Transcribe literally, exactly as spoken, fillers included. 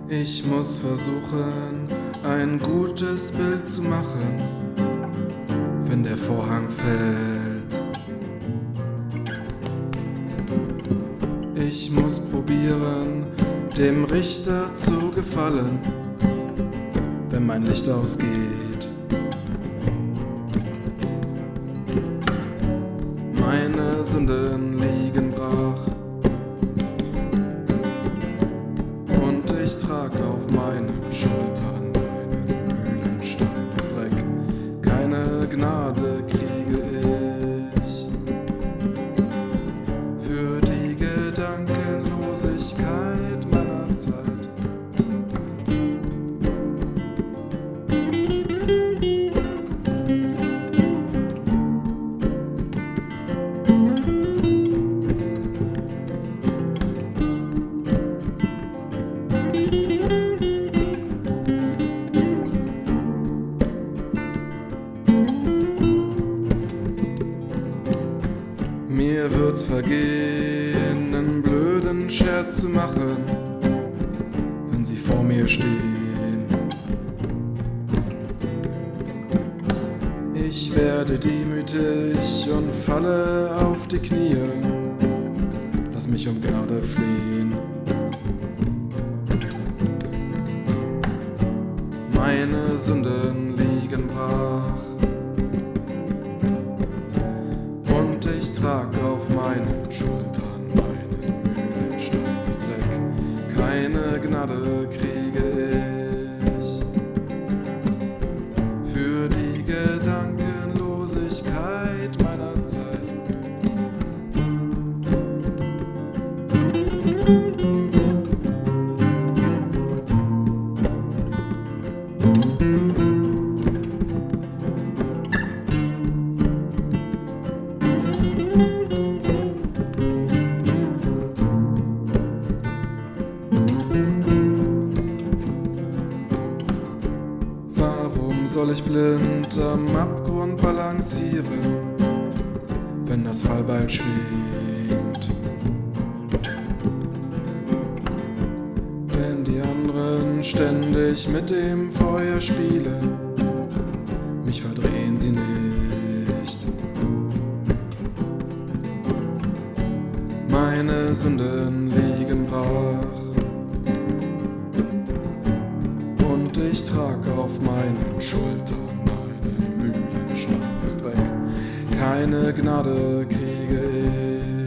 Ich muss versuchen, ein gutes Bild zu machen, wenn der Vorhang fällt. Ich muss probieren, dem Richter zu gefallen, wenn mein Licht ausgeht. Meine Sünden liegen brach und ich trag auf meinen Schultern einen Mühlenstein aus Dreck. Keine Gnade kriege ich für die Gedankenlosigkeit meiner Zeit. Mir wird's vergehen, einen blöden Scherz zu machen, wenn sie vor mir stehen. Ich werde demütig und falle auf die Knie, lass mich um Gnade flehen. Meine Sünden liegen brach und ich trag auf meinen Schultern meinen Mühlenstein aus Dreck. Keine Gnade kriege ich für die Gedankenlosigkeit meiner Zeit. Warum soll ich blind am Abgrund balancieren, wenn das Fallbeil schwingt? Wenn die anderen ständig mit dem Feuer spielen, mich verdrehen sie nicht. Meine Sünden liegen brach und ich trag auf meinen Schultern meinen Mühlenstein aus Dreck. Keine Gnade kriege ich